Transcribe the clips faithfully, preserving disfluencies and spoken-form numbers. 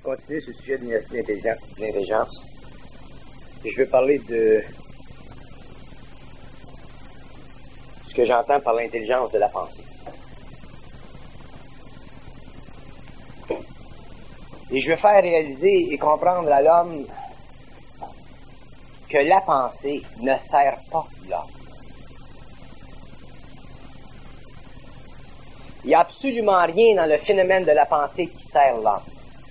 continuer sur le sujet de l'université de l'intelligence. Je vais parler de ce que j'entends par l'intelligence de la pensée. Et je veux faire réaliser et comprendre à l'homme que la pensée ne sert pas l'homme. Il n'y a absolument rien dans le phénomène de la pensée qui sert l'homme.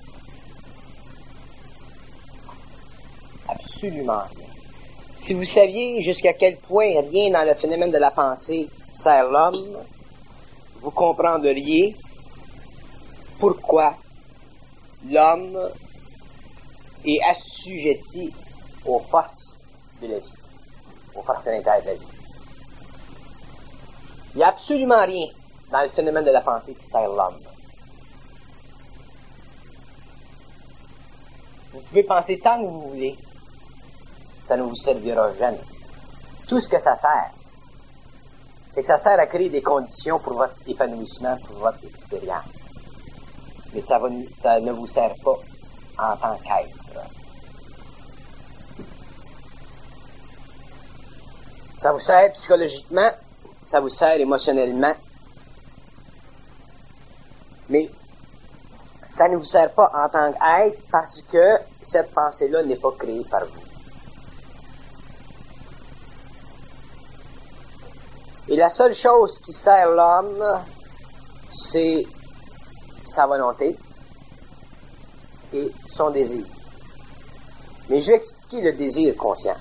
Absolument rien. Si vous saviez jusqu'à quel point rien dans le phénomène de la pensée sert l'homme, vous comprendriez pourquoi l'homme est assujetti aux forces de la vie, aux forces de l'intérieur de la vie. Il n'y a absolument rien dans le phénomène de la pensée qui sert l'homme. Vous pouvez penser tant que vous voulez, ça ne vous servira jamais. Tout ce que ça sert, c'est que ça sert à créer des conditions pour votre épanouissement, pour votre expérience. Mais ça, va, ça ne vous sert pas en tant qu'être. Ça vous sert psychologiquement, ça vous sert émotionnellement, mais ça ne vous sert pas en tant qu'être parce que cette pensée-là n'est pas créée par vous. Et la seule chose qui sert l'homme, c'est sa volonté et son désir. Mais je vais expliquer le désir conscient.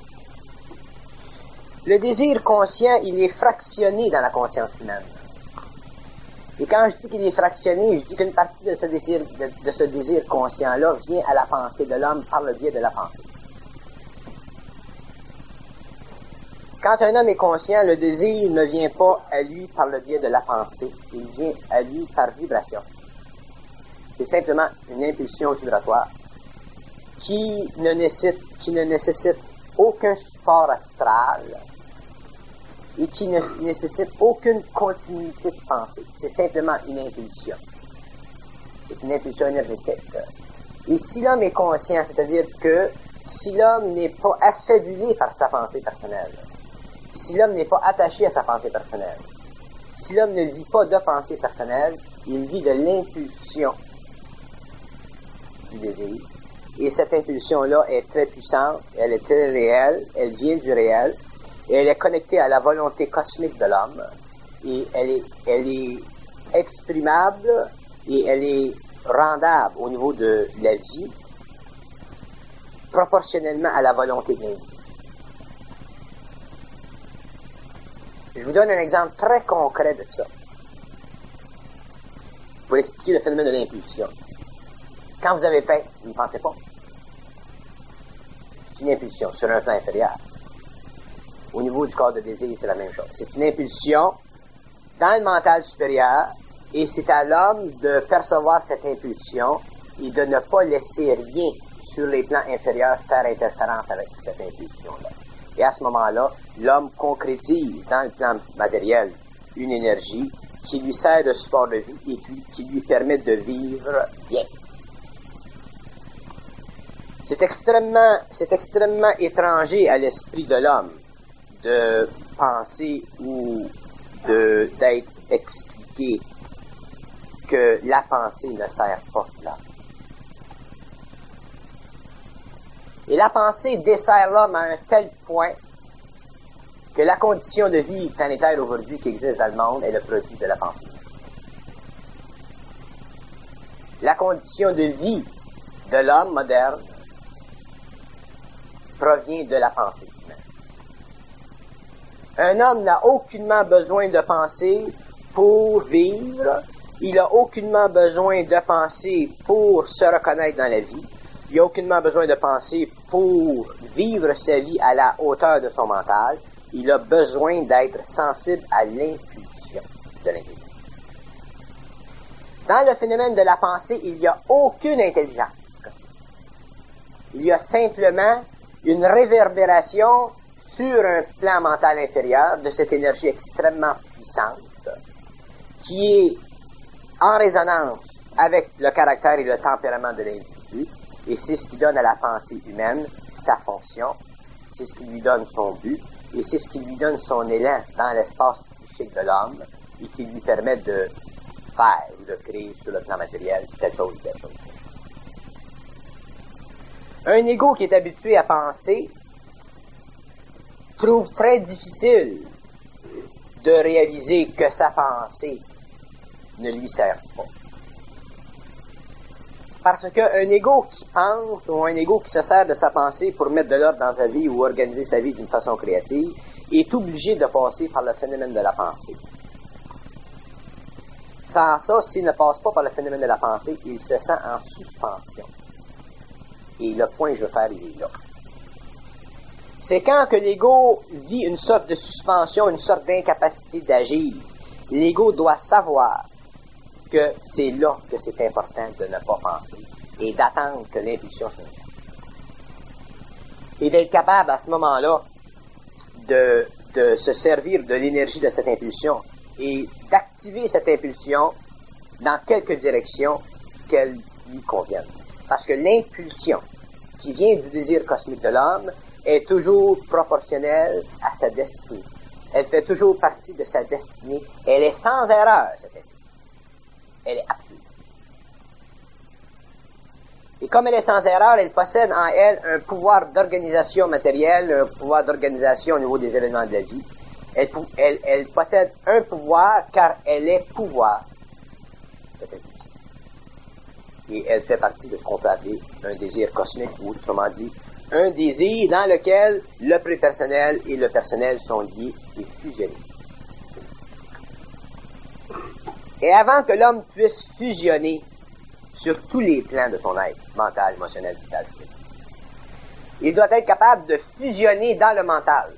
Le désir conscient, il est fractionné dans la conscience humaine. Et quand je dis qu'il est fractionné, je dis qu'une partie de ce désir, de, de ce désir conscient-là vient à la pensée de l'homme par le biais de la pensée. Quand un homme est conscient, le désir ne vient pas à lui par le biais de la pensée, il vient à lui par vibration. C'est simplement une impulsion vibratoire qui ne nécessite, qui ne nécessite aucun support astral et qui ne nécessite aucune continuité de pensée. C'est simplement une impulsion. C'est une impulsion énergétique. Et si l'homme est conscient, c'est-à-dire que si l'homme n'est pas affaibli par sa pensée personnelle, si l'homme n'est pas attaché à sa pensée personnelle, si l'homme ne vit pas de pensée personnelle, il vit de l'impulsion du désir. Et cette impulsion-là est très puissante, elle est très réelle, elle vient du réel, et elle est connectée à la volonté cosmique de l'homme, et elle est, elle est exprimable, et elle est rendable au niveau de la vie, proportionnellement à la volonté de l'individu. Je vous donne un exemple très concret de ça, pour expliquer le phénomène de l'impulsion. Quand vous avez faim, vous ne pensez pas. C'est une impulsion sur un plan inférieur. Au niveau du corps de désir, c'est la même chose. C'est une impulsion dans le mental supérieur, et c'est à l'homme de percevoir cette impulsion et de ne pas laisser rien sur les plans inférieurs faire interférence avec cette impulsion-là. Et à ce moment-là, l'homme concrétise dans le plan matériel une énergie qui lui sert de support de vie et qui, qui lui permet de vivre bien. C'est extrêmement, c'est extrêmement étranger à l'esprit de l'homme de penser ou de, d'être expliqué que la pensée ne sert pas l'homme. Et la pensée dessert l'homme à un tel point que la condition de vie planétaire aujourd'hui qui existe dans le monde est le produit de la pensée. La condition de vie de l'homme moderne provient de la pensée humaine. Un homme n'a aucunement besoin de penser pour vivre, il n'a aucunement besoin de penser pour se reconnaître dans la vie, il n'a aucunement besoin de penser pour vivre sa vie à la hauteur de son mental, il a besoin d'être sensible à l'impulsion de l'individu. Dans le phénomène de la pensée, il n'y a aucune intelligence. Il y a simplement une réverbération sur un plan mental inférieur de cette énergie extrêmement puissante qui est en résonance avec le caractère et le tempérament de l'individu, et c'est ce qui donne à la pensée humaine sa fonction, c'est ce qui lui donne son but, et c'est ce qui lui donne son élan dans l'espace psychique de l'homme, et qui lui permet de faire ou de créer sur le plan matériel telle chose, telle chose, telle chose. Un ego qui est habitué à penser trouve très difficile de réaliser que sa pensée ne lui sert pas. Parce qu'un ego qui pense, ou un ego qui se sert de sa pensée pour mettre de l'ordre dans sa vie ou organiser sa vie d'une façon créative, est obligé de passer par le phénomène de la pensée. Sans ça, s'il ne passe pas par le phénomène de la pensée, il se sent en suspension. Et le point que je veux faire, il est là. C'est quand que l'ego vit une sorte de suspension, une sorte d'incapacité d'agir. L'ego doit savoir que c'est là que c'est important de ne pas penser et d'attendre que l'impulsion se manifeste. Et d'être capable à ce moment-là de, de se servir de l'énergie de cette impulsion et d'activer cette impulsion dans quelque direction qu'elle lui convienne. Parce que l'impulsion qui vient du désir cosmique de l'homme est toujours proportionnelle à sa destinée. Elle fait toujours partie de sa destinée. Elle est sans erreur, cette impulsion. Elle est absolue. Et comme elle est sans erreur, elle possède en elle un pouvoir d'organisation matérielle, un pouvoir d'organisation au niveau des événements de la vie. Elle, elle, elle possède un pouvoir car elle est pouvoir, cette impulsion. Et elle fait partie de ce qu'on peut appeler un désir cosmique, ou autrement dit, un désir dans lequel le prépersonnel et le personnel sont liés et fusionnés. Et avant que l'homme puisse fusionner sur tous les plans de son être, mental, émotionnel, vital, il doit être capable de fusionner dans le mental,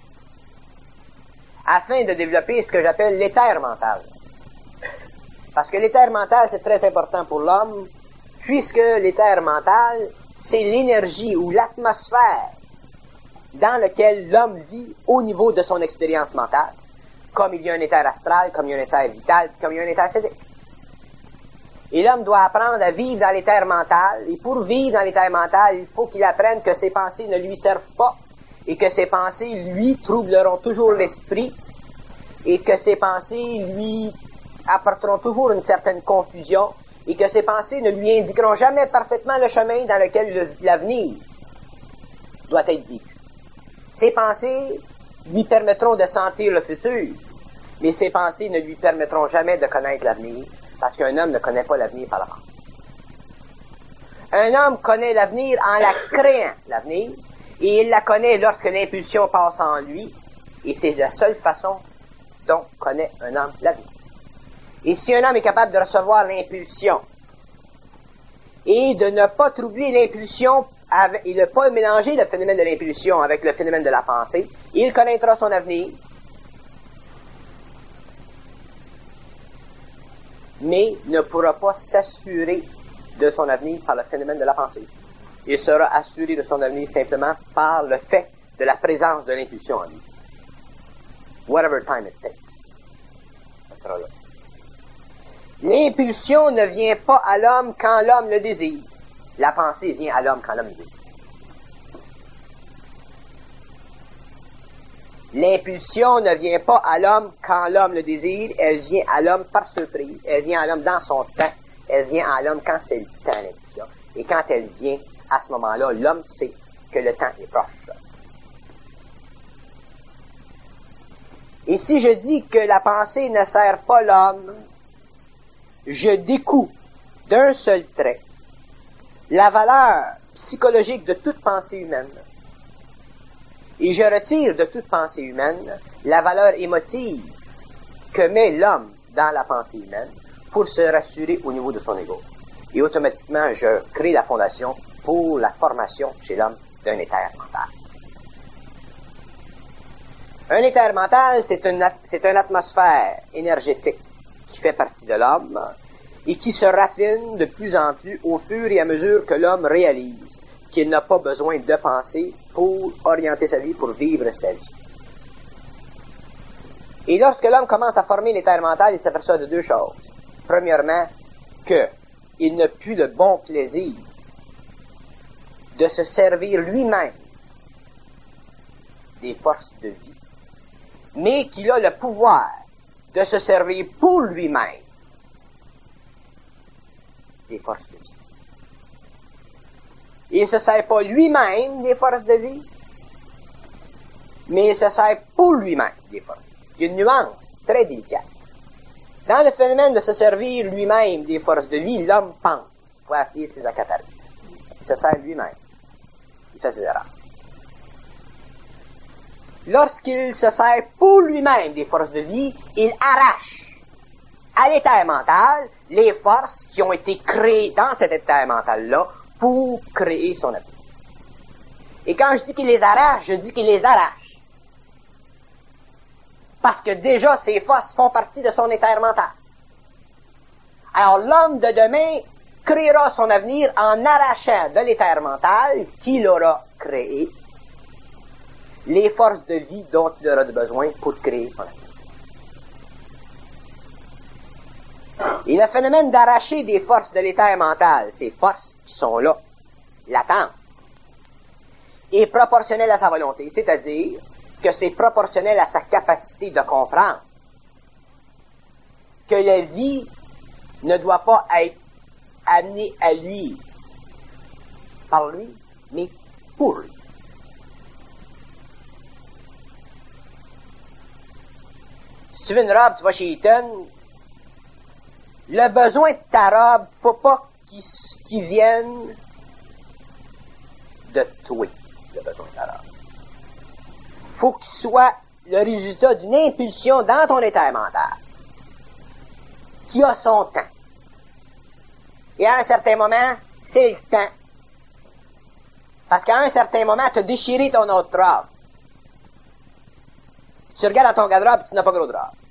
afin de développer ce que j'appelle l'éther mental. Parce que l'éther mental, c'est très important pour l'homme, puisque l'éther mental, c'est l'énergie ou l'atmosphère dans laquelle l'homme vit au niveau de son expérience mentale. Comme il y a un éther astral, comme il y a un éther vital, comme il y a un éther physique. Et l'homme doit apprendre à vivre dans l'éther mental, et pour vivre dans l'éther mental, il faut qu'il apprenne que ses pensées ne lui servent pas, et que ses pensées, lui, troubleront toujours l'esprit, et que ses pensées, lui, apporteront toujours une certaine confusion, et que ses pensées ne lui indiqueront jamais parfaitement le chemin dans lequel le, l'avenir doit être vécu. Ses pensées lui permettront de sentir le futur, mais ses pensées ne lui permettront jamais de connaître l'avenir, parce qu'un homme ne connaît pas l'avenir par la pensée. Un homme connaît l'avenir en la créant, l'avenir, et il la connaît lorsque l'impulsion passe en lui, et c'est la seule façon dont connaît un homme l'avenir. Et si un homme est capable de recevoir l'impulsion, et de ne pas troubler l'impulsion, avec, et de ne pas mélanger le phénomène de l'impulsion avec le phénomène de la pensée, il connaîtra son avenir, mais ne pourra pas s'assurer de son avenir par le phénomène de la pensée. Il sera assuré de son avenir simplement par le fait de la présence de l'impulsion en lui. Whatever time it takes. Ça sera là. L'impulsion ne vient pas à l'homme quand l'homme le désire. La pensée vient à l'homme quand l'homme le désire. L'impulsion ne vient pas à l'homme quand l'homme le désire, elle vient à l'homme par surprise, elle vient à l'homme dans son temps, elle vient à l'homme quand c'est le temps, l'impulsion. Et quand elle vient, à ce moment-là, l'homme sait que le temps est proche. Et si je dis que la pensée ne sert pas l'homme, je découpe d'un seul trait la valeur psychologique de toute pensée humaine. Et je retire de toute pensée humaine la valeur émotive que met l'homme dans la pensée humaine pour se rassurer au niveau de son ego. Et automatiquement, je crée la fondation pour la formation chez l'homme d'un éther mental. Un éther mental, c'est une, c'est une atmosphère énergétique qui fait partie de l'homme et qui se raffine de plus en plus au fur et à mesure que l'homme réalise qu'il n'a pas besoin de penser pour orienter sa vie, pour vivre sa vie. Et lorsque l'homme commence à former l'éther mental, il s'aperçoit de deux choses. Premièrement, que il n'a plus le bon plaisir de se servir lui-même des forces de vie, mais qu'il a le pouvoir de se servir pour lui-même des forces de vie. Il ne se sert pas lui-même des forces de vie, mais il se sert pour lui-même des forces de vie. Il y a une nuance très délicate. Dans le phénomène de se servir lui-même des forces de vie, l'homme pense pour essayer de ses accaparer. Il se sert lui-même. Il fait ses erreurs. Lorsqu'il se sert pour lui-même des forces de vie, il arrache à l'état mental les forces qui ont été créées dans cet état mental-là pour créer son avenir. Et quand je dis qu'il les arrache, je dis qu'il les arrache. Parce que déjà, ces forces font partie de son état mental. Alors, l'homme de demain créera son avenir en arrachant de l'éther mental qu'il aura créé les forces de vie dont il aura besoin pour créer son avenir. Et le phénomène d'arracher des forces de l'éther mental, ces forces qui sont là, latentes, est proportionnel à sa volonté, c'est-à-dire que c'est proportionnel à sa capacité de comprendre que la vie ne doit pas être amenée à lui par lui, mais pour lui. Si tu veux une robe, tu vas chez Eaton, le besoin de ta robe, faut pas qu'il, qu'il vienne de toi, le besoin de ta robe. Faut qu'il soit le résultat d'une impulsion dans ton état mental, qui a son temps. Et à un certain moment, c'est le temps. Parce qu'à un certain moment, tu as déchiré ton autre robe. Tu regardes dans ton garde-robe et tu n'as pas gros de robe.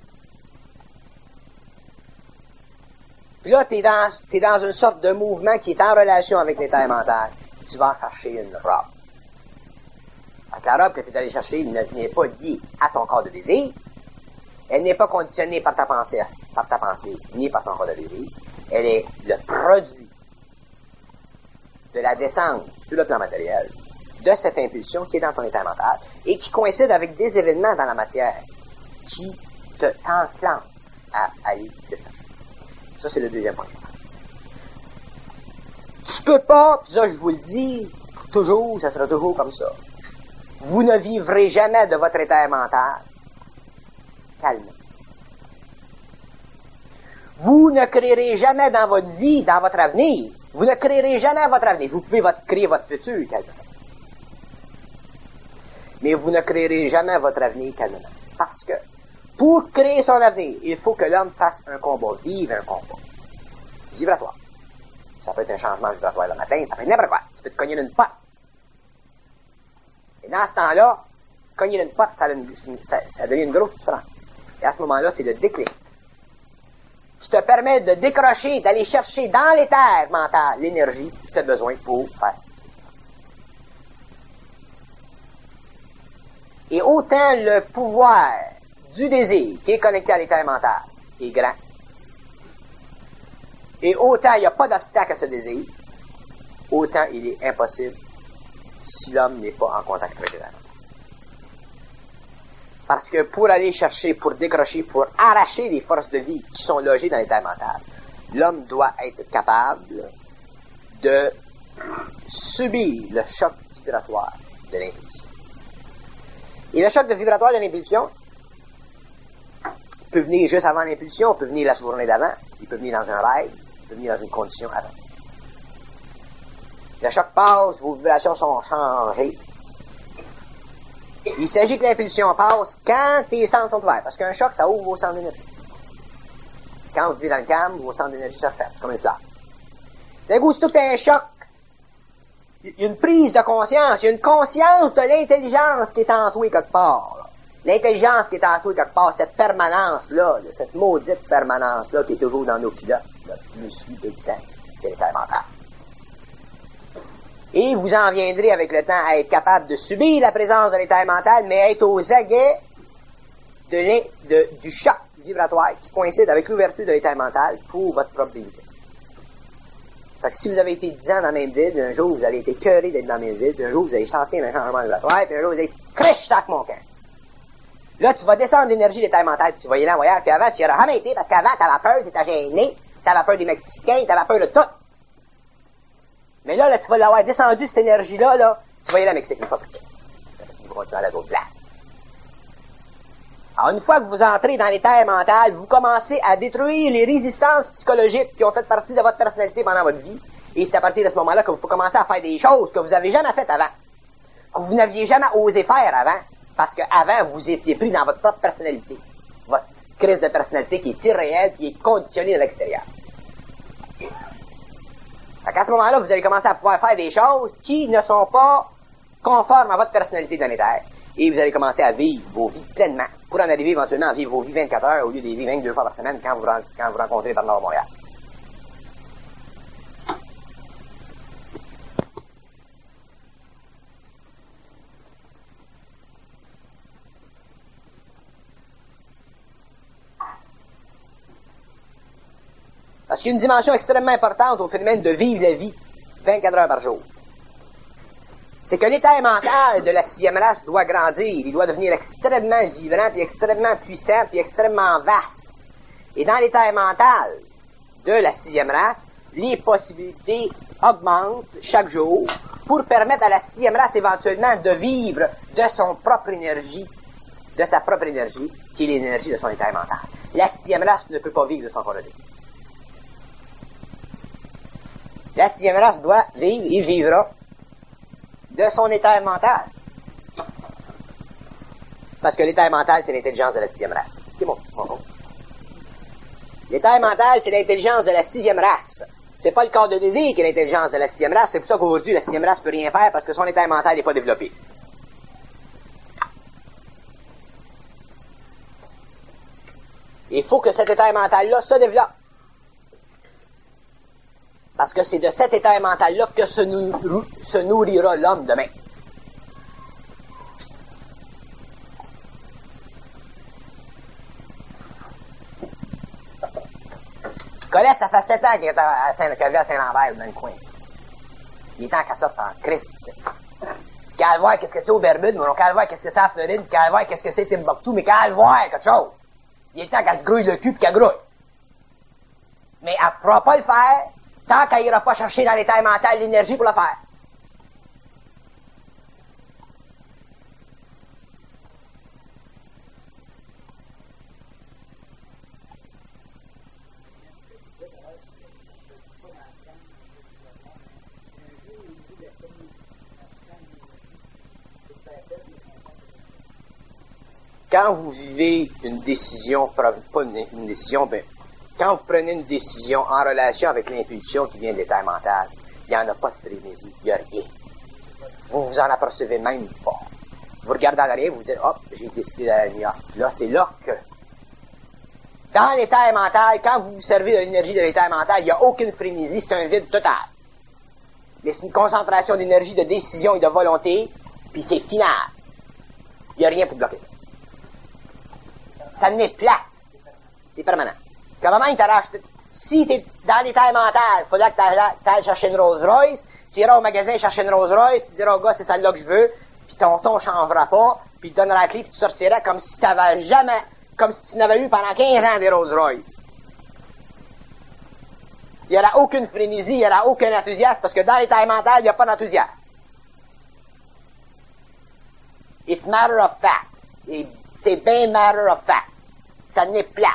Puis là, tu es dans, t'es dans une sorte de mouvement qui est en relation avec l'état mental. Tu vas chercher une robe. Donc, la robe que tu es allé chercher ne, n'est pas liée à ton corps de désir. Elle n'est pas conditionnée par ta pensée, par ta pensée, ni par ton corps de désir. Elle est le produit de la descente sur le plan matériel de cette impulsion qui est dans ton état mental et qui coïncide avec des événements dans la matière qui te t'enclenchent à aller le chercher. Ça, c'est le deuxième point. Tu peux pas, pis ça, je vous le dis, toujours, ça sera toujours comme ça. Vous ne vivrez jamais de votre état mental calme. Vous ne créerez jamais dans votre vie, dans votre avenir, vous ne créerez jamais votre avenir. Vous pouvez votre, créer votre futur calmement. Mais vous ne créerez jamais votre avenir calmement. Parce que, pour créer son avenir, il faut que l'homme fasse un combat, vive un combat. Vibratoire. Ça peut être un changement vibratoire le matin, ça peut être n'importe quoi. Tu peux te cogner d'une porte. Et dans ce temps-là, cogner d'une porte, ça, ça, ça devient une grosse souffrance. Et à ce moment-là, c'est le déclic qui te permet de décrocher, d'aller chercher dans l'éther mental l'énergie que tu as besoin pour faire. Et autant le pouvoir du désir qui est connecté à l'éther mental est grand, et autant il n'y a pas d'obstacle à ce désir, autant il est impossible si l'homme n'est pas en contact avec l'éther mental. Parce que pour aller chercher, pour décrocher, pour arracher les forces de vie qui sont logées dans l'éther mental, l'homme doit être capable de subir le choc vibratoire de l'impulsion. Et le choc de vibratoire de l'impulsion peut venir juste avant l'impulsion, peut venir la journée d'avant, il peut venir dans un rêve, il peut venir dans une condition avant. Le choc passe, vos vibrations sont changées. Il s'agit que l'impulsion passe quand tes centres sont ouverts, parce qu'un choc, ça ouvre vos centres d'énergie. Quand vous vivez dans le calme, vos centres d'énergie se referment, comme une fleur. D'un coup, c'est tout un choc. Il y a une prise de conscience, il y a une conscience de l'intelligence qui est en toi quelque part. Là. L'intelligence qui est en toi quelque part, cette permanence-là, cette maudite permanence-là qui est toujours dans nos culottes, là, qui nous suit tout le temps, c'est l'éther mental. Et vous en viendrez avec le temps à être capable de subir la présence de l'éther mental, mais être aux aguets de de, du choc vibratoire qui coïncide avec l'ouverture de l'éther mental pour votre propre bénéfice. Fait que si vous avez été dix ans dans la même ville, puis un jour vous avez été cœuré d'être dans la même ville, puis un jour vous avez senti un changement vibratoire, puis un jour vous avez crèche sac mon camp. Là, tu vas descendre d'énergie d'état mental, puis tu vas y aller en voyage, puis avant, tu y aurais jamais été, parce qu'avant, t'avais peur, t'étais gêné, t'avais peur des Mexicains, t'avais peur de tout. Mais là, là, tu vas l'avoir descendu, cette énergie-là, là, tu vas y aller à Mexique, une fois plus tard. Tu vas aller à d'autres places. Alors, une fois que vous entrez dans l'état mental, vous commencez à détruire les résistances psychologiques qui ont fait partie de votre personnalité pendant votre vie. Et c'est à partir de ce moment-là que vous commencez à faire des choses que vous avez jamais faites avant. Que vous n'aviez jamais osé faire avant. Parce qu'avant, vous étiez pris dans votre propre personnalité. Votre petite crise de personnalité qui est irréelle, qui est conditionnée de l'extérieur. Fait qu'à ce moment-là, vous allez commencer à pouvoir faire des choses qui ne sont pas conformes à votre personnalité planétaire. Et vous allez commencer à vivre vos vies pleinement. Pour en arriver éventuellement à vivre vos vies vingt-quatre heures au lieu de les vivre vingt-deux fois par semaine quand vous, quand vous rencontrez par Nord-Montréal. Parce qu'il y a une dimension extrêmement importante au phénomène de vivre la vie vingt-quatre heures par jour. C'est que l'état mental de la sixième race doit grandir, il doit devenir extrêmement vibrant, puis extrêmement puissant, puis extrêmement vaste. Et dans l'état mental de la sixième race, les possibilités augmentent chaque jour pour permettre à la sixième race éventuellement de vivre de son propre énergie, de sa propre énergie, qui est l'énergie de son état mental. La sixième race ne peut pas vivre de son corps de vie. La sixième race doit vivre et vivra de son état mental. Parce que l'état mental, c'est l'intelligence de la sixième race. C'est mon petit propos. L'état mental, c'est l'intelligence de la sixième race. C'est pas le corps de désir qui est l'intelligence de la sixième race. C'est pour ça qu'aujourd'hui, la sixième race peut rien faire parce que son état mental n'est pas développé. Il faut que cet état mental-là se développe. Parce que c'est de cet état mental-là que se, nou se nourrira l'homme demain. Colette, ça fait sept ans qu'elle est à Saint-Lambert, dans le coin ici. Il est temps qu'elle sorte en Christ ici. Qu'elle voit qu'est-ce que c'est aux Bermudes, mais qu'elle voit qu'est-ce que c'est à Floride, qu'elle voit qu'est-ce que c'est Timbuktu, mais qu'elle voit quelque chose. Il est temps qu'elle se grouille le cul et qu'elle grouille. Mais elle ne pourra pas le faire tant qu'elle n'ira pas chercher dans l'état mental l'énergie pour le faire. Quand vous vivez une décision, pas une, une décision, ben, quand vous prenez une décision en relation avec l'impulsion qui vient de l'état mental, il n'y en a pas de frénésie, il n'y a rien. Vous vous en apercevez même pas. Vous regardez en arrière, vous vous dites, hop, j'ai décidé d'aller à New York. Là, c'est là que, dans l'état mental, quand vous vous servez de l'énergie de l'état mental, il n'y a aucune frénésie, c'est un vide total. Mais c'est une concentration d'énergie, de décision et de volonté, puis c'est final. Il n'y a rien pour bloquer ça. Ça n'est plat. C'est permanent. Comment il t'arrache? Si t'es dans l'état mental, il faudra que t'ailles chercher une Rolls Royce, tu iras au magasin chercher une Rolls Royce, tu diras au gars c'est celle-là que je veux, puis ton ton changera pas, puis il te donnera la clé, puis tu sortiras comme si t'avais jamais, comme si tu n'avais eu pendant quinze ans des Rolls Royce. Il n'y aura aucune frénésie, il n'y aura aucun enthousiasme, parce que dans l'état mental, il n'y a pas d'enthousiasme. It's matter of fact. Et c'est bien matter of fact. Ça n'est plat.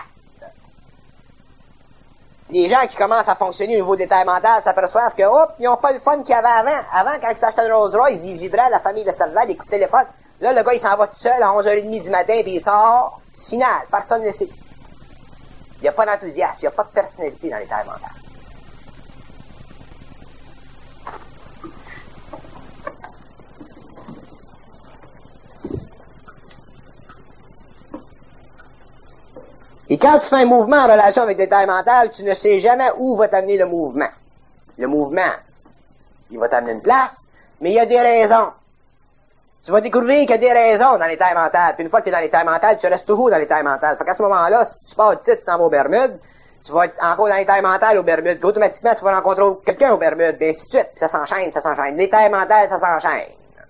Les gens qui commencent à fonctionner au niveau d'état mental s'aperçoivent que, hop, ils n'ont pas le fun qu'il y avait avant. Avant, quand ils s'achetaient une Rolls Royce, ils vibraient, la famille le servait, les coups de téléphone. Là, le gars, il s'en va tout seul à onze heures trente du matin, puis il sort. C'est final. Personne ne le sait. Il n'y a pas d'enthousiasme. Il n'y a pas de personnalité dans l'état mental. Et quand tu fais un mouvement en relation avec l'état mental, tu ne sais jamais où va t'amener le mouvement. Le mouvement, il va t'amener une place, mais il y a des raisons. Tu vas découvrir qu'il y a des raisons dans l'état mental. Puis une fois que tu es dans l'état mental, tu restes toujours dans l'état mental. Fait qu'à ce moment-là, si tu pars du site, tu t'en vas aux Bermudes, tu vas être encore dans l'état mental aux Bermudes, puis automatiquement, tu vas rencontrer quelqu'un aux Bermudes, puis ainsi de suite. Puis ça s'enchaîne, ça s'enchaîne. L'état mental, ça s'enchaîne.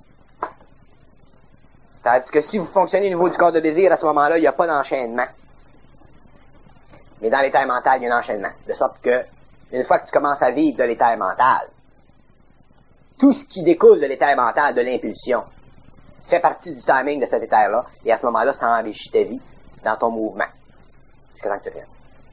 Tandis que si vous fonctionnez au niveau du corps de désir, à ce moment-là, il n'y a pas d'enchaînement. Mais dans l'état mental, il y a un enchaînement. De sorte que, une fois que tu commences à vivre de l'état mental, tout ce qui découle de l'état mental, de l'impulsion, fait partie du timing de cet état-là, et à ce moment-là, ça enrichit ta vie dans ton mouvement. Jusqu'à temps que tu viennes.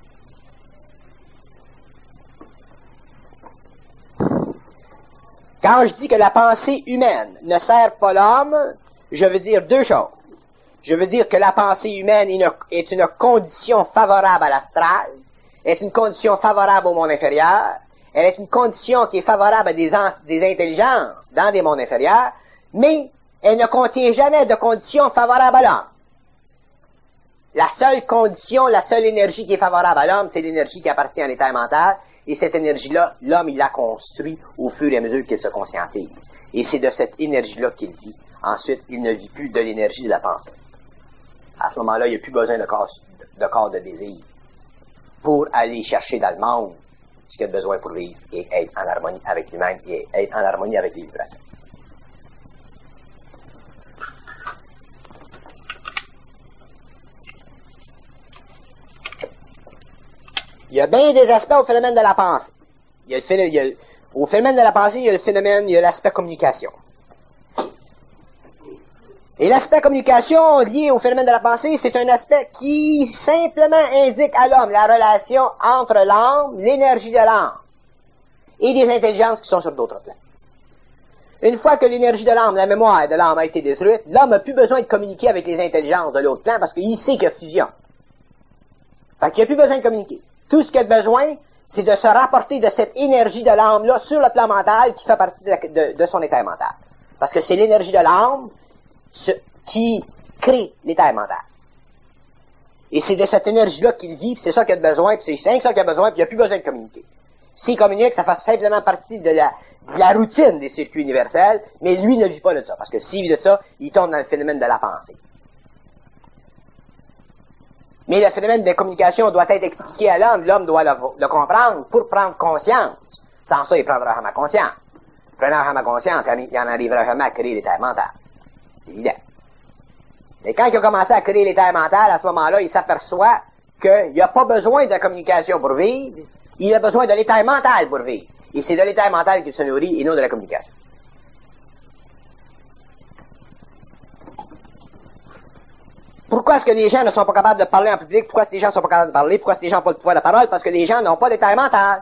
Quand je dis que la pensée humaine ne sert pas l'homme, je veux dire deux choses. Je veux dire que la pensée humaine est une, est une condition favorable à l'astral, est une condition favorable au monde inférieur, elle est une condition qui est favorable à des, an, des intelligences dans des mondes inférieurs, mais elle ne contient jamais de condition favorable à l'homme. La seule condition, la seule énergie qui est favorable à l'homme, c'est l'énergie qui appartient à l'état mental, et cette énergie-là, l'homme, il la construit au fur et à mesure qu'il se conscientise. Et c'est de cette énergie-là qu'il vit. Ensuite, il ne vit plus de l'énergie de la pensée. À ce moment-là, il n'y a plus besoin de corps, de corps de désir pour aller chercher dans le monde ce qu'il a besoin pour vivre et être en harmonie avec lui-même et être en harmonie avec les vibrations. Il y a bien des aspects au phénomène de la pensée. Il y a le phénomène, il y a, au phénomène de la pensée, il y a le phénomène, il y a l'aspect communication. Et l'aspect communication lié au phénomène de la pensée, c'est un aspect qui simplement indique à l'homme la relation entre l'âme, l'énergie de l'âme, et des intelligences qui sont sur d'autres plans. Une fois que l'énergie de l'âme, la mémoire de l'âme a été détruite, l'homme n'a plus besoin de communiquer avec les intelligences de l'autre plan parce qu'il sait qu'il y a fusion. Fait qu'il n'y a plus besoin de communiquer. Tout ce qu'il a besoin, c'est de se rapporter de cette énergie de l'âme-là sur le plan mental qui fait partie de, de, de son état mental. Parce que c'est l'énergie de l'âme qui crée l'état mental. Et c'est de cette énergie-là qu'il vit, puis c'est ça qu'il a besoin, puis c'est ça qu'il a besoin, puis il n'y a plus besoin de communiquer. S'il communique, ça fait simplement partie de la, de la routine des circuits universels, mais lui ne vit pas de ça. Parce que s'il vit de ça, il tombe dans le phénomène de la pensée. Mais le phénomène de communication doit être expliqué à l'homme, l'homme doit le, le comprendre pour prendre conscience. Sans ça, il prendra jamais conscience. Prenant jamais conscience, il en arrivera jamais à créer l'état mental. C'est évident. Mais quand il a commencé à créer l'état mental, à ce moment-là, il s'aperçoit qu'il n'y a pas besoin de communication pour vivre, il a besoin de l'état mental pour vivre. Et c'est de l'état mental qu'il se nourrit et non de la communication. Pourquoi est-ce que les gens ne sont pas capables de parler en public? Pourquoi est-ce que les gens ne sont pas capables de parler? Pourquoi est-ce que les gens n'ont pas le pouvoir de la parole? Parce que les gens n'ont pas d'état mental.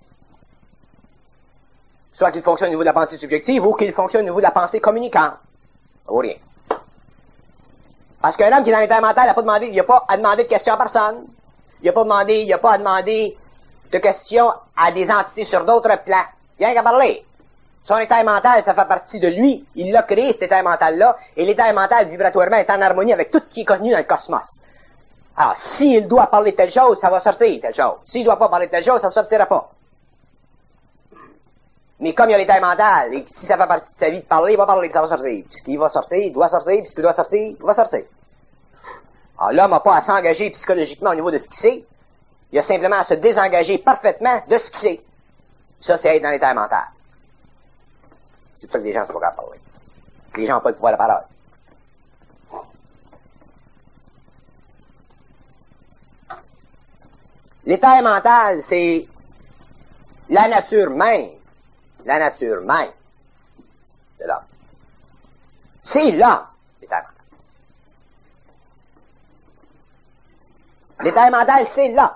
Soit qu'ils fonctionnent au niveau de la pensée subjective ou qu'ils fonctionnent au niveau de la pensée communicante. Ou rien. Parce qu'un homme qui est dans l'état mental, il n'a pas demandé, il n'a pas à demander de questions à personne. Il n'a pas demandé, il n'a pas à demander de questions à des entités sur d'autres plans. Il n'y a rien qu'à parler. Son état mental, ça fait partie de lui. Il l'a créé, cet état mental-là. Et l'état mental, vibratoirement, est en harmonie avec tout ce qui est connu dans le cosmos. Alors, s'il doit parler de telle chose, ça va sortir telle chose. S'il ne doit pas parler de telle chose, ça ne sortira pas. Mais comme il y a l'état mental, et si ça fait partie de sa vie de parler, il va parler que ça va sortir. Puis ce qui va sortir, il doit sortir, puis ce qui doit sortir, il va sortir. Alors, l'homme n'a pas à s'engager psychologiquement au niveau de ce qu'il sait. Il a simplement à se désengager parfaitement de ce qu'il sait. Ça, c'est être dans l'état mental. C'est pour ça que les gens ne sont pas capables de parler. Les gens n'ont pas le pouvoir de la parole. L'état mental, c'est la nature même. La nature même de l'homme. C'est l'homme, l'état mental. L'état mental, c'est l'homme.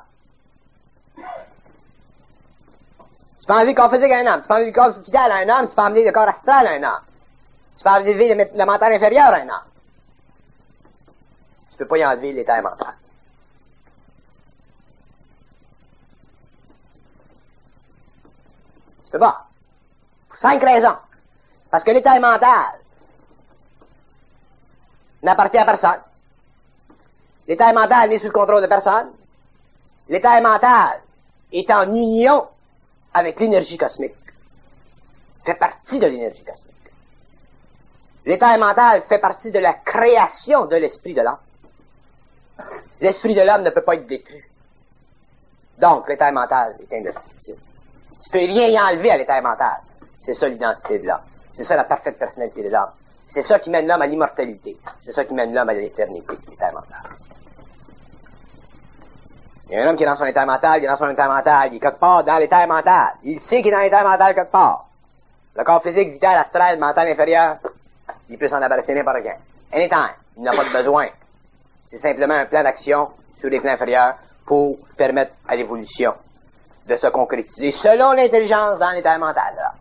Tu peux enlever le corps physique à un homme, tu peux enlever le corps subtital à un homme, tu peux enlever le corps astral à un homme. Tu peux enlever le, le mental inférieur à un homme. Tu peux pas y enlever l'état mental. Tu peux pas. Pour cinq raisons. Parce que l'état mental n'appartient à personne. L'état mental n'est sous le contrôle de personne. L'état mental est en union avec l'énergie cosmique. Fait partie de l'énergie cosmique. L'état mental fait partie de la création de l'esprit de l'homme. L'esprit de l'homme ne peut pas être détruit. Donc, l'état mental est indestructible. Tu peux rien y enlever à l'état mental. C'est ça l'identité de l'homme. C'est ça la parfaite personnalité de l'homme. C'est ça qui mène l'homme à l'immortalité. C'est ça qui mène l'homme à l'éternité, l'état mental. Il y a un homme qui est dans son état mental, il est dans son état mental, il est quelque part dans l'état mental. Il sait qu'il est dans l'état mental quelque part. Le corps physique, vital, astral, mental inférieur, il peut s'en débarrasser n'importe quand. Anytime. Il n'a pas de besoin. C'est simplement un plan d'action sur les plans inférieurs pour permettre à l'évolution de se concrétiser selon l'intelligence dans l'état mental. Là.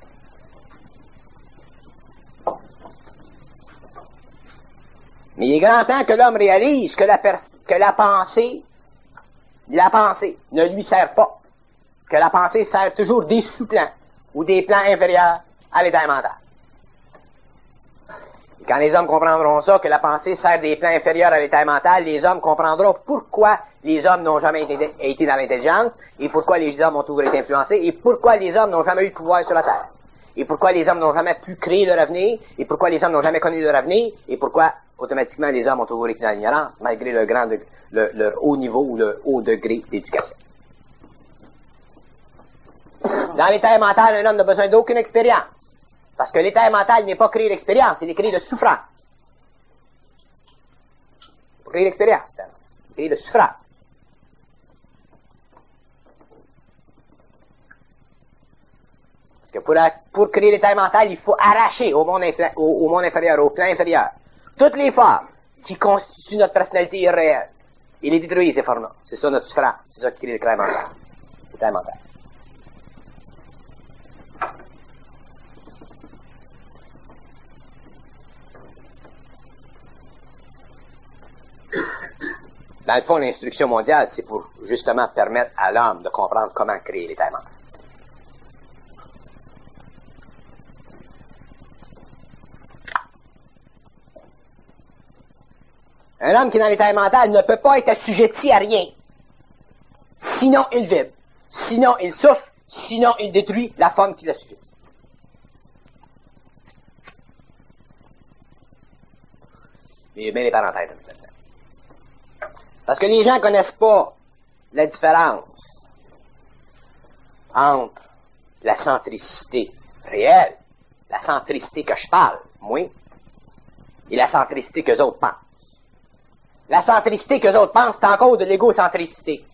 Mais il est grand temps que l'homme réalise que la, que la pensée, la pensée ne lui sert pas. Que la pensée sert toujours des sous-plans ou des plans inférieurs à l'état mental. Et quand les hommes comprendront ça, que la pensée sert des plans inférieurs à l'état mental, les hommes comprendront pourquoi les hommes n'ont jamais été, été dans l'intelligence, et pourquoi les hommes ont toujours été influencés, et pourquoi les hommes n'ont jamais eu de pouvoir sur la terre, et pourquoi les hommes n'ont jamais pu créer leur avenir, et pourquoi les hommes n'ont jamais connu leur avenir, et pourquoi automatiquement les hommes ont toujours été dans l'ignorance, malgré leur grand de, le, leur haut niveau ou leur haut degré d'éducation. Dans l'état mental, un homme n'a besoin d'aucune expérience. Parce que l'état mental n'est pas créé d'expérience, il est créé de souffrance. Pour créer l'expérience, c'est créé de souffrance. Parce que pour, pour créer l'état mental, il faut arracher au monde, au, au monde inférieur, au plan inférieur, toutes les formes qui constituent notre personnalité irréelle. Il les détruit, ces formes-là. C'est ça notre souffrance. C'est ça qui crée l'état mental. L'état mental. Dans le fond, l'instruction mondiale, c'est pour justement permettre à l'homme de comprendre comment créer l'état mental. Un homme qui est dans l'état mental ne peut pas être assujetti à rien. Sinon, il vibre. Sinon, il souffre. Sinon, il détruit la forme qui l'assujettit. Mais il y a bien les parenthèses. Parce que les gens connaissent pas la différence entre la centricité réelle, la centricité que je parle, moi, et la centricité que les autres pensent. La centricité que les autres pensent, c'est encore de l'égocentricité.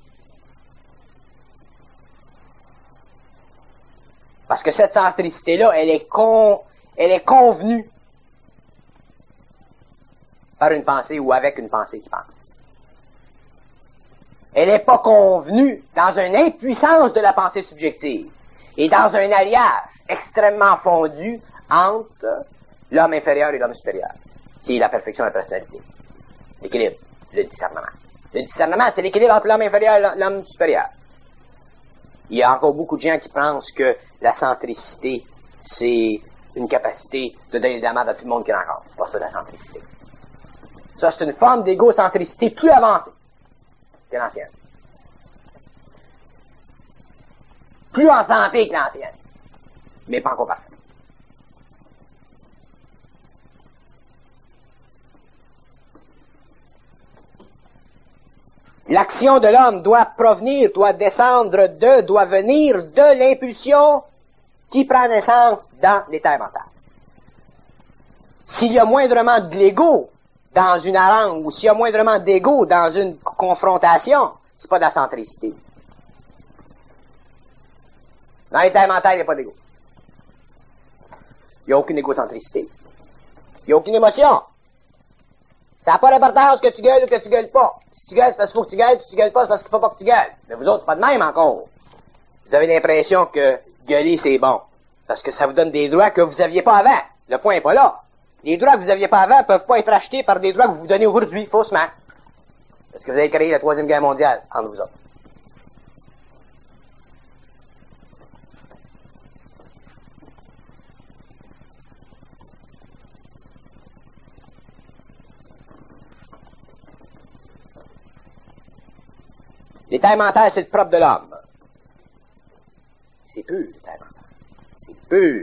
Parce que cette centricité-là, elle est con, elle est convenue par une pensée ou avec une pensée qui pense. Elle n'est pas convenue dans une impuissance de la pensée subjective et dans un alliage extrêmement fondu entre l'homme inférieur et l'homme supérieur, qui est la perfection de la personnalité. L'équilibre, le discernement. Le discernement, c'est l'équilibre entre l'homme inférieur et l'homme supérieur. Il y a encore beaucoup de gens qui pensent que la centricité, c'est une capacité de donner de la merde à tout le monde qui rencontre. C'est pas ça la centricité. Ça, c'est une forme d'égocentricité plus avancée que l'ancienne. Plus en santé que l'ancienne, mais pas encore parfaite. L'action de l'homme doit provenir, doit descendre de, doit venir de l'impulsion qui prend naissance dans l'état mental. S'il y a moindrement de l'ego dans une harangue, ou s'il y a moindrement d'ego dans une confrontation, c'est pas de la centricité. Dans l'état mental, il n'y a pas d'ego. Il n'y a aucune égocentricité. Il n'y a aucune émotion. Ça n'a pas d'importance que tu gueules ou que tu gueules pas. Si tu gueules, c'est parce qu'il faut que tu gueules. Si tu gueules pas, c'est parce qu'il faut pas que tu gueules. Mais vous autres, c'est pas de même encore. Vous avez l'impression que gueuler, c'est bon. Parce que ça vous donne des droits que vous aviez pas avant. Le point est pas là. Les droits que vous aviez pas avant peuvent pas être achetés par des droits que vous vous donnez aujourd'hui, faussement. Parce que vous avez créé la Troisième Guerre mondiale entre vous autres. L'état mental, c'est le propre de l'homme. C'est pur, l'état mental. C'est pur.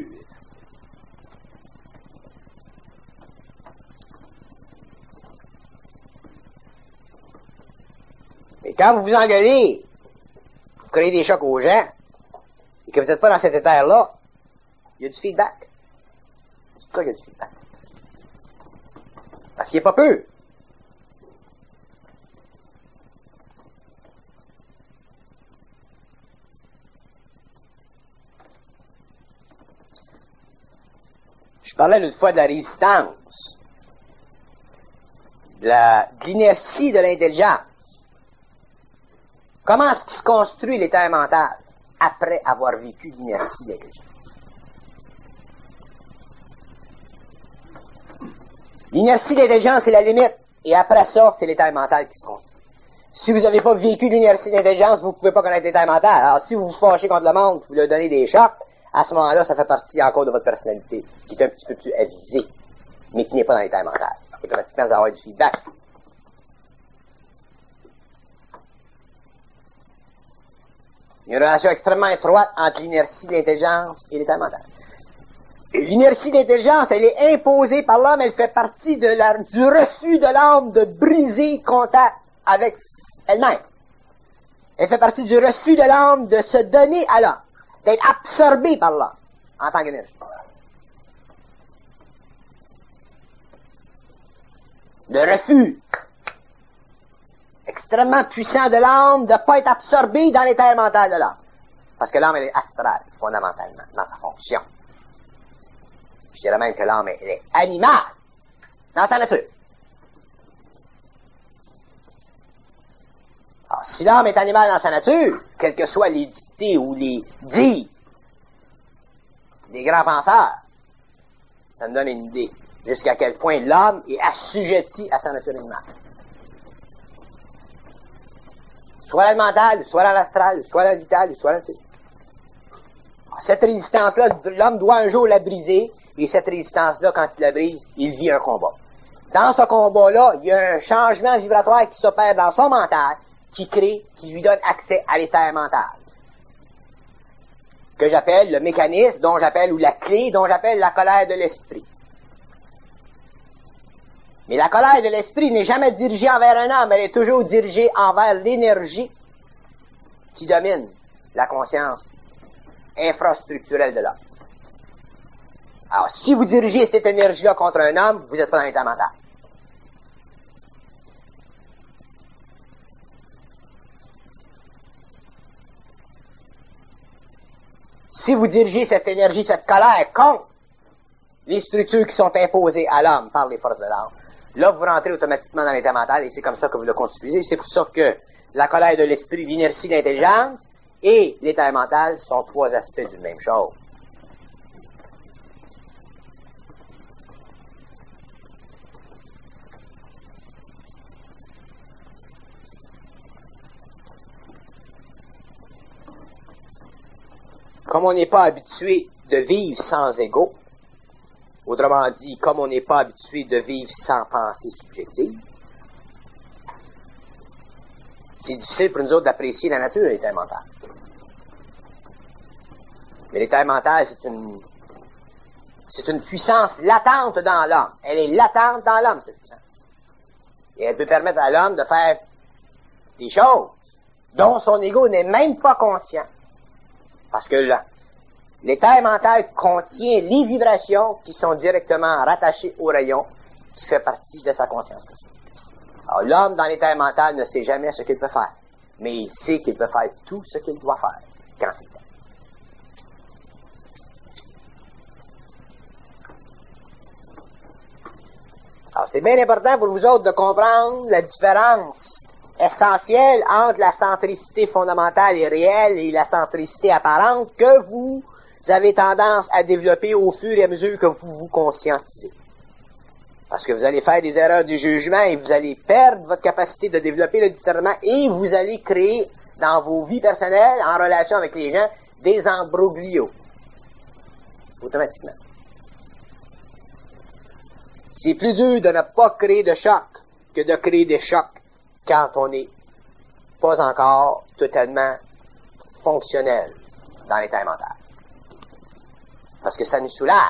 Et quand vous vous engueulez, vous créez des chocs aux gens, et que vous n'êtes pas dans cet état-là, il y a du feedback. C'est pourquoi il y a du feedback. Parce qu'il n'est pas peu. Je parlais l'autre fois de la résistance, de l'inertie de l'intelligence. Comment est-ce qu'il se construit l'état mental après avoir vécu l'inertie de l'intelligence? L'inertie de l'intelligence, c'est la limite, et après ça, c'est l'état mental qui se construit. Si vous n'avez pas vécu l'inertie de l'intelligence, vous ne pouvez pas connaître l'état mental. Alors, si vous vous fâchez contre le monde, vous leur donnez des chocs, à ce moment-là, ça fait partie encore de votre personnalité, qui est un petit peu plus avisée, mais qui n'est pas dans l'état mental. Automatiquement, vous allez avoir du feedback. Il y a une relation extrêmement étroite entre l'inertie de l'intelligence et l'état mental. Et l'inertie de l'intelligence, elle est imposée par l'homme, elle fait partie de la, du refus de l'âme de briser contact avec elle-même. Elle fait partie du refus de l'âme de se donner à l'homme, d'être absorbé par l'homme en tant qu'énergie. Le refus extrêmement puissant de l'âme de ne pas être absorbé dans l'état mental de l'âme. Parce que l'âme, elle est astrale, fondamentalement, dans sa fonction. Je dirais même que l'âme, elle est animale, dans sa nature. Alors, si l'âme est animale dans sa nature, quelles que soient les dictées ou les dits des grands penseurs, ça me donne une idée jusqu'à quel point l'homme est assujetti à sa nature animale. Soit dans le mental, soit dans l'astral, soit dans le vital, soit dans le physique. Alors, cette résistance-là, l'homme doit un jour la briser, et cette résistance-là, quand il la brise, il vit un combat. Dans ce combat-là, il y a un changement vibratoire qui s'opère dans son mental, qui crée, qui lui donne accès à l'éther mental. Que j'appelle le mécanisme, dont j'appelle, ou la clé, dont j'appelle la colère de l'esprit. Mais la colère de l'esprit n'est jamais dirigée envers un homme, elle est toujours dirigée envers l'énergie qui domine la conscience infrastructurelle de l'homme. Alors, si vous dirigez cette énergie-là contre un homme, vous n'êtes pas dans l'état mental. Si vous dirigez cette énergie, cette colère contre les structures qui sont imposées à l'homme par les forces de l'âme, là, vous rentrez automatiquement dans l'état mental et c'est comme ça que vous le construisez. C'est pour ça que la colère de l'esprit, l'inertie de l'intelligence et l'état mental sont trois aspects d'une même chose. Comme on n'est pas habitué de vivre sans ego, autrement dit, comme on n'est pas habitué de vivre sans pensée subjective, c'est difficile pour nous autres d'apprécier la nature de l'état mental. Mais l'état mental, c'est une, c'est une puissance latente dans l'homme. Elle est latente dans l'homme, cette puissance. Et elle peut permettre à l'homme de faire des choses dont son ego n'est même pas conscient. Parce que l'éther mental contient les vibrations qui sont directement rattachées au rayon qui fait partie de sa conscience cosmique. Alors l'homme dans l'éther mental ne sait jamais ce qu'il peut faire, mais il sait qu'il peut faire tout ce qu'il doit faire quand c'est le temps. Alors c'est bien important pour vous autres de comprendre la différence essentielle entre la centricité fondamentale et réelle et la centricité apparente que vous avez tendance à développer au fur et à mesure que vous vous conscientisez. Parce que vous allez faire des erreurs de jugement et vous allez perdre votre capacité de développer le discernement et vous allez créer dans vos vies personnelles, en relation avec les gens, des embroglios. Automatiquement. C'est plus dur de ne pas créer de choc que de créer des chocs quand on n'est pas encore totalement fonctionnel dans l'état mental. Parce que ça nous soulage.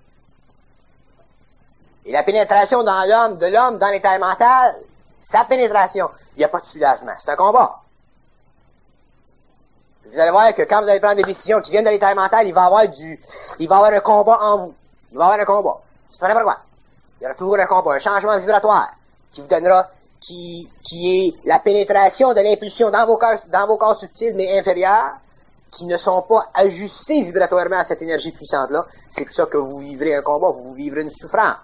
Et la pénétration dans l'homme, de l'homme dans l'état mental, sa pénétration, il n'y a pas de soulagement. C'est un combat. Vous allez voir que quand vous allez prendre des décisions qui viennent de l'état mental, il va y avoir du, il va y avoir un combat en vous. Il va y avoir un combat. C'est pas n'importe quoi. Il y aura toujours un combat, un changement vibratoire qui vous donnera, qui, qui est la pénétration de l'impulsion dans vos corps, dans vos corps subtils mais inférieurs, qui ne sont pas ajustés vibratoirement à cette énergie puissante-là. C'est pour ça que vous vivrez un combat, vous vivrez une souffrance.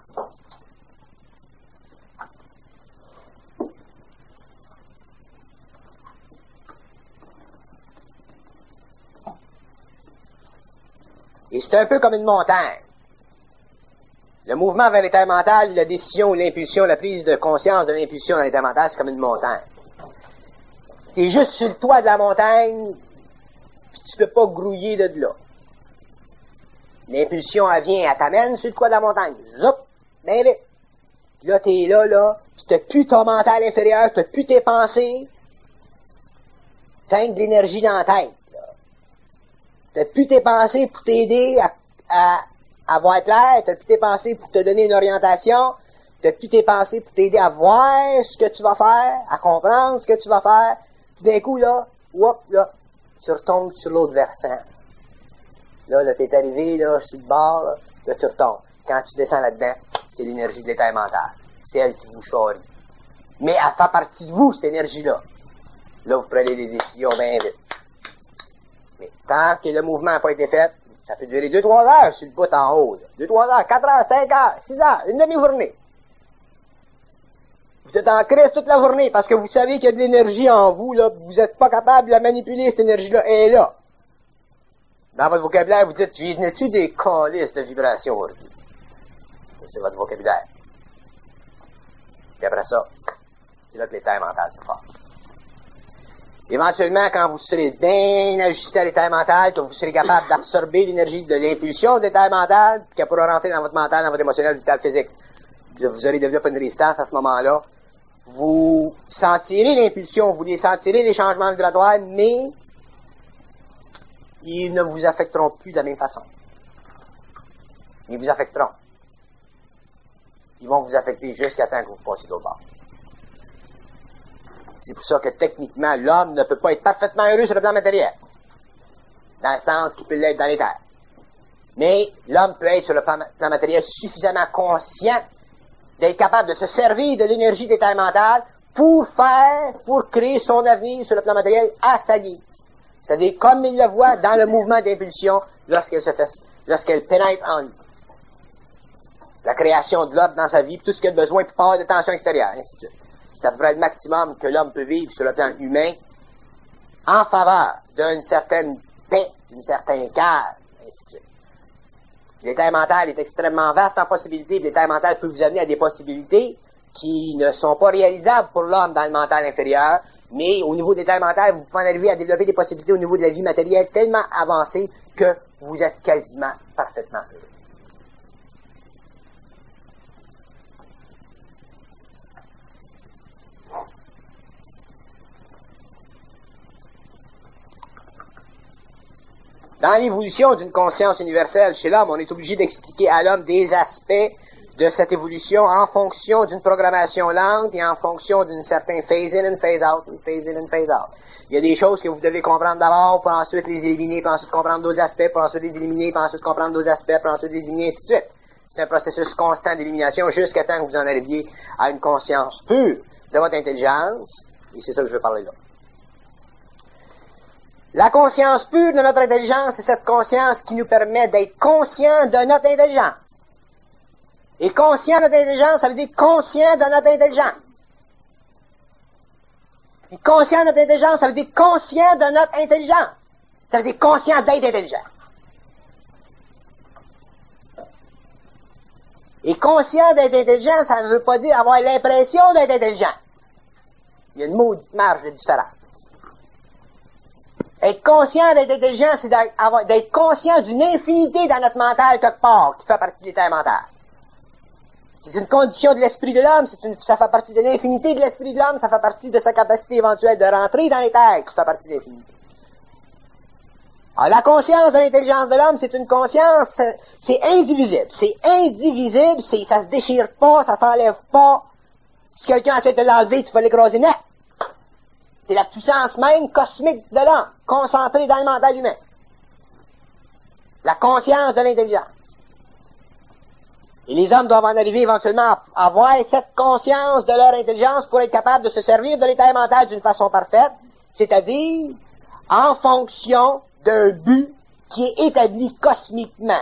Et c'est un peu comme une montagne. Le mouvement vers l'état mental, la décision ou l'impulsion, la prise de conscience de l'impulsion dans l'état mental, c'est comme une montagne. T'es juste sur le toit de la montagne, puis tu peux pas grouiller de là. L'impulsion, elle vient, elle t'amène sur le toit de la montagne. Zoup! Ben vite! Puis là, t'es là, là, puis t'as plus ton mental inférieur, t'as plus tes pensées. T'as de l'énergie dans la tête. T'as plus tes pensées pour t'aider à, à, à voir clair, t'as plus tes pensées pour te donner une orientation, t'as plus tes pensées pour t'aider à voir ce que tu vas faire, à comprendre ce que tu vas faire. Tout d'un coup, là, whoop, là, tu retombes sur l'autre versant. Là, là, t'es arrivé, là, sur le bord, là, là, tu retombes. Quand tu descends là-dedans, c'est l'énergie de l'état mental. C'est elle qui vous charrie. Mais elle fait partie de vous, cette énergie-là. Là, vous prenez des décisions bien vite. Mais tant que le mouvement n'a pas été fait, ça peut durer deux trois heures sur le bout en haut. deux trois heures, quatre heures, cinq heures, six heures, une demi-journée. Vous êtes en crise toute la journée parce que vous savez qu'il y a de l'énergie en vous, là, vous n'êtes pas capable de la manipuler, cette énergie-là, elle est là. Dans votre vocabulaire, vous dites, j'ai n'ai-tu des calices de vibrations aujourd'hui? C'est votre vocabulaire. Puis après ça, c'est là que l'état mental se forme. Éventuellement, quand vous serez bien ajusté à l'état mental, que vous serez capable d'absorber l'énergie de l'impulsion de l'état mental, puis qu'elle pourra rentrer dans votre mental, dans votre émotionnel, vital, physique, puis vous aurez développé une résistance à ce moment-là, vous sentirez l'impulsion, vous les sentirez les changements vibratoires, mais ils ne vous affecteront plus de la même façon. Ils vous affecteront. Ils vont vous affecter jusqu'à temps que vous passiez d'autre part. C'est pour ça que techniquement, l'homme ne peut pas être parfaitement heureux sur le plan matériel. Dans le sens qu'il peut l'être dans les terres. Mais l'homme peut être sur le plan, plan matériel suffisamment conscient d'être capable de se servir de l'énergie des terres mentales pour faire, pour créer son avenir sur le plan matériel à sa guise. C'est-à-dire comme il le voit dans le mouvement d'impulsion lorsqu'elle se fait, lorsqu'elle pénètre en lui. La création de l'homme dans sa vie, tout ce qu'il a besoin pour pas avoir de tension extérieure, ainsi de suite. C'est à peu près le maximum que l'homme peut vivre sur le plan humain en faveur d'une certaine paix, d'une certaine calme, ainsi de suite. L'état mental est extrêmement vaste en possibilités, l'état mental peut vous amener à des possibilités qui ne sont pas réalisables pour l'homme dans le mental inférieur, mais au niveau de l'état mental, vous pouvez en arriver à développer des possibilités au niveau de la vie matérielle tellement avancées que vous êtes quasiment parfaitement heureux. Dans l'évolution d'une conscience universelle chez l'homme, on est obligé d'expliquer à l'homme des aspects de cette évolution en fonction d'une programmation lente et en fonction d'une certaine phase-in and phase-out, une phase-in and phase-out. Il y a des choses que vous devez comprendre d'abord, pour ensuite les éliminer, pour ensuite comprendre d'autres aspects, pour ensuite les éliminer, pour ensuite comprendre d'autres aspects, pour ensuite les éliminer, ainsi de suite. C'est un processus constant d'élimination jusqu'à temps que vous en arriviez à une conscience pure de votre intelligence, et c'est ça que je veux parler là. La conscience pure de notre intelligence, c'est cette conscience qui nous permet d'être conscient de notre intelligence. Et conscient de notre intelligence, ça veut dire conscient de notre intelligence. Et conscient de notre intelligence, ça veut dire conscient de notre intelligence. Ça veut dire conscient d'être intelligent. Et conscient d'être intelligent, ça ne veut pas dire avoir l'impression d'être intelligent. Il y a une maudite marge de différence. Être conscient d'être intelligent, c'est d'être conscient d'une infinité dans notre mental quelque part, qui fait partie de l'état mental. C'est une condition de l'esprit de l'homme, c'est une, ça fait partie de l'infinité de l'esprit de l'homme, ça fait partie de sa capacité éventuelle de rentrer dans l'état qui fait partie de l'infinité. Alors, la conscience de l'intelligence de l'homme, c'est une conscience, c'est indivisible. C'est indivisible, c'est, ça se déchire pas, ça s'enlève pas. Si quelqu'un essaie de l'enlever, tu vas l'écraser net. C'est la puissance même cosmique de l'homme, concentrée dans le mental humain. La conscience de l'intelligence. Et les hommes doivent en arriver éventuellement à avoir cette conscience de leur intelligence pour être capables de se servir de l'état mental d'une façon parfaite, c'est-à-dire en fonction d'un but qui est établi cosmiquement.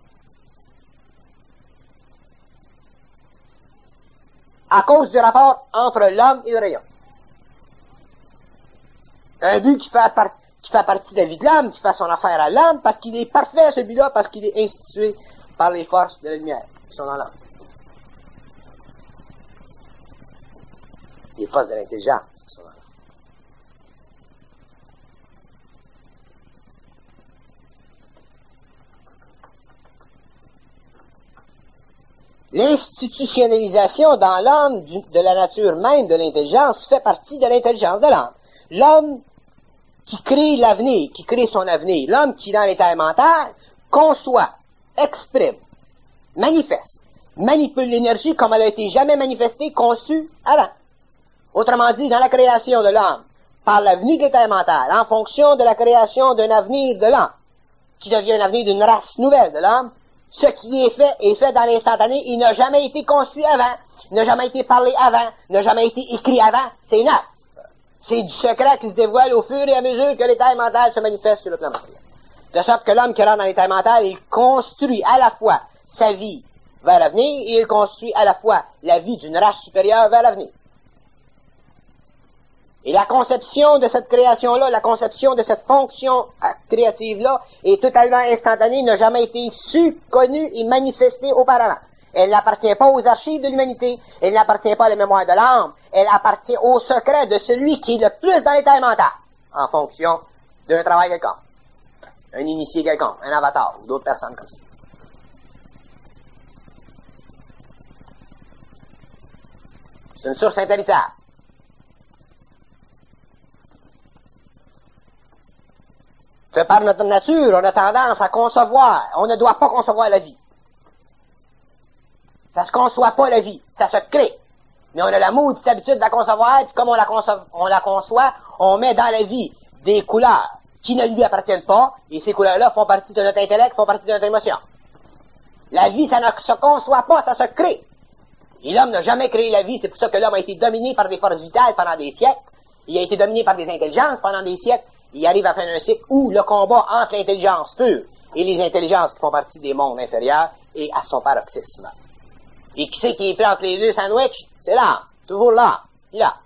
À cause du rapport entre l'homme et le rayon. Un but qui fait, par, qui fait partie de la vie de l'homme, qui fait son affaire à l'homme, parce qu'il est parfait ce but-là, parce qu'il est institué par les forces de la lumière qui sont dans l'homme. Les forces de l'intelligence qui sont dans l'homme. L'institutionnalisation dans l'homme de la nature même de l'intelligence fait partie de l'intelligence de l'homme. L'homme qui crée l'avenir, qui crée son avenir, l'homme qui, dans l'état mental, conçoit, exprime, manifeste, manipule l'énergie comme elle a été jamais manifestée, conçue avant. Autrement dit, dans la création de l'homme, par l'avenir de l'état mental, en fonction de la création d'un avenir de l'homme, qui devient un avenir d'une race nouvelle de l'homme, ce qui est fait est fait dans l'instantané, il n'a jamais été conçu avant, il n'a jamais été parlé avant, il n'a jamais été écrit avant, c'est neuf. C'est du secret qui se dévoile au fur et à mesure que l'état mental se manifeste sur le plan matériel. De sorte que l'homme qui rentre dans l'état mental, il construit à la fois sa vie vers l'avenir et il construit à la fois la vie d'une race supérieure vers l'avenir. Et la conception de cette création-là, la conception de cette fonction créative-là est totalement instantanée, n'a jamais été su, connue et manifestée auparavant. Elle n'appartient pas aux archives de l'humanité, elle n'appartient pas à la mémoire de l'âme, elle appartient au secret de celui qui est le plus dans l'état mental, en fonction d'un travail quelconque, un initié quelconque, un avatar ou d'autres personnes comme ça. C'est une source intarissable. Que par notre nature, on a tendance à concevoir, on ne doit pas concevoir la vie. Ça se conçoit pas la vie, ça se crée. Mais on a la maudite habitude de la concevoir, puis comme on la, conçoit, on la conçoit, on met dans la vie des couleurs qui ne lui appartiennent pas, et ces couleurs-là font partie de notre intellect, font partie de notre émotion. La vie, ça ne se conçoit pas, ça se crée. Et l'homme n'a jamais créé la vie, c'est pour ça que l'homme a été dominé par des forces vitales pendant des siècles, il a été dominé par des intelligences pendant des siècles, il arrive à la fin d'un cycle où le combat entre l'intelligence pure et les intelligences qui font partie des mondes inférieurs est à son paroxysme. Et qui c'est qui est pris entre les deux sandwichs? C'est l'âme. Toujours l'âme. Il est là.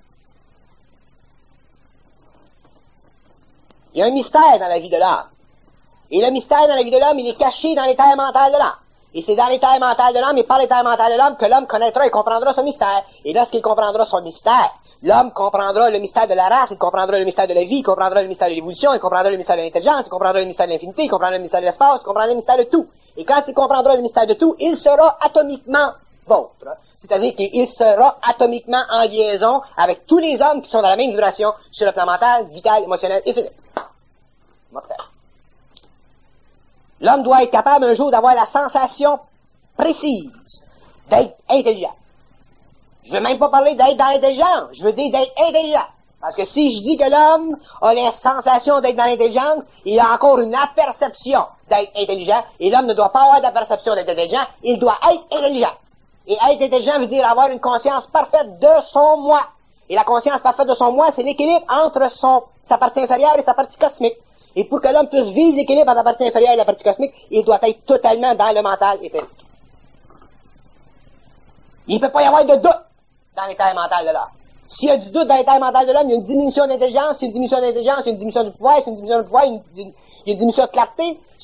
Il y a un mystère dans la vie de l'homme. Et le mystère dans la vie de l'homme, il est caché dans l'état mental de l'homme. Et c'est dans l'état mental de l'homme et par l'état mental de l'homme que l'homme connaîtra et comprendra ce mystère. Et lorsqu'il comprendra son mystère, l'homme comprendra le mystère de la race, il comprendra le mystère de la vie, il comprendra le mystère de l'évolution, il comprendra le mystère de l'intelligence, il comprendra le mystère de l'infinité, il comprendra le mystère de l'espace, il comprendra le mystère de tout. Et quand il comprendra le mystère de tout, il sera atomiquement vôtre. C'est-à-dire qu'il sera atomiquement en liaison avec tous les hommes qui sont dans la même vibration sur le plan mental, vital, émotionnel et physique. Mortel. L'homme doit être capable un jour d'avoir la sensation précise d'être intelligent. Je veux même pas parler d'être dans l'intelligence, je veux dire d'être intelligent. Parce que si je dis que l'homme a la sensation d'être dans l'intelligence, il a encore une aperception d'être intelligent, et l'homme ne doit pas avoir d'aperception d'être intelligent, il doit être intelligent. Et être intelligent veut dire avoir une conscience parfaite de son moi. Et la conscience parfaite de son moi, c'est l'équilibre entre son, sa partie inférieure et sa partie cosmique. Et pour que l'homme puisse vivre l'équilibre entre la partie inférieure et la partie cosmique, il doit être totalement dans le mental éthérique. Il ne peut pas y avoir de doute dans l'état mental de l'homme. S'il y a du doute dans l'état mental de l'homme, il y a une diminution d'intelligence, il y a une diminution d'intelligence, il y a une diminution de pouvoir, il y a une diminution de pouvoir, il y a une, il y a une diminution de clarté.